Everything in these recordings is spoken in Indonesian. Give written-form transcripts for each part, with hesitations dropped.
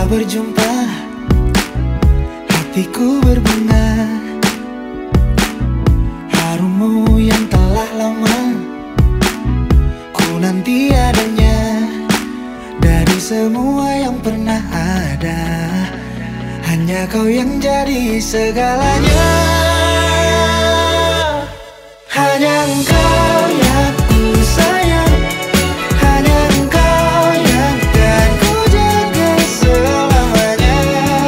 berjumpa, hatiku berbunga. Harummu yang telah lama ku nanti adanya. Dari semua yang pernah ada, hanya kau yang jadi segalanya. Hanya engkau yang ku sayang, hanya engkau yang kan ku jaga selamanya.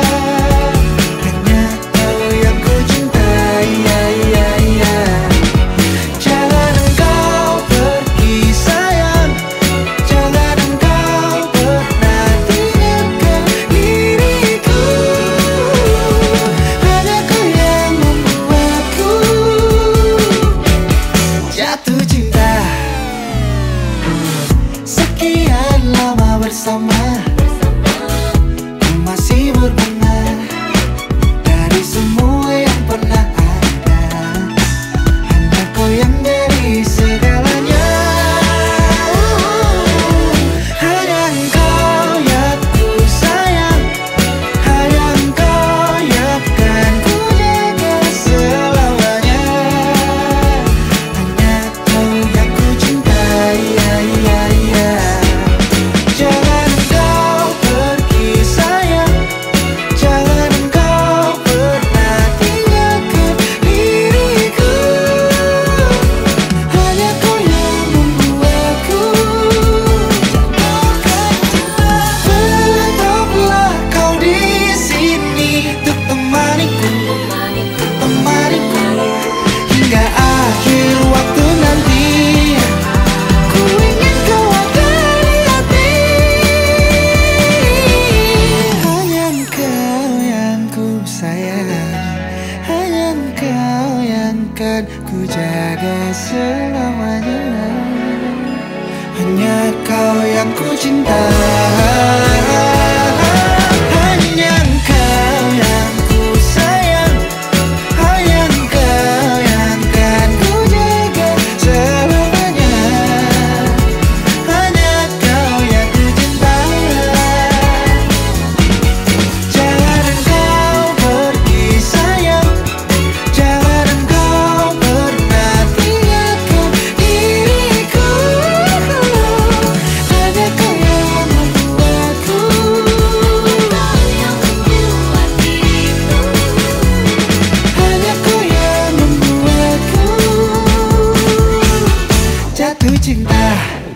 Hanya kau yang ku cintai, ya, ya, ya. Jangan engkau pergi sayang, jangan engkau pernah tinggalkan diriku. Hanya kau yang membuatku jatuh cinta. Sekian lama bersama, ku masih berbunga. Dari semua yang pernah ada, hanya kau yang jadi segalanya. Hanya engkau yang ku sayang, hanya engkau yang kan ku jaga selamanya. Hanya kau yang ku cintai, ya, ya, ya. Jangan engkau pergi sayang, jangan engkau pernah tinggalkan diriku. Hanya kau yang membuatku jatuhkan cinta. Tetaplah kau di sini untuk temaniku, temaniku hingga akhir waktu nanti. Ku ingin kau ada di hati. Hanya engkau yang ku sayang, hanya engkau yang kan ku jaga selamanya. Hanya kau yang ku cinta. Hanya engkau yang ku sayang, hanya engkau yang kan ku jaga selamanya. Hanya kau yang ku cinta. Jangan engkau pergi sayang, jangan engkau pernah tinggalkan diriku. Hanya kau yang membuatku, hanya kau yang membuatku jatuh cinta.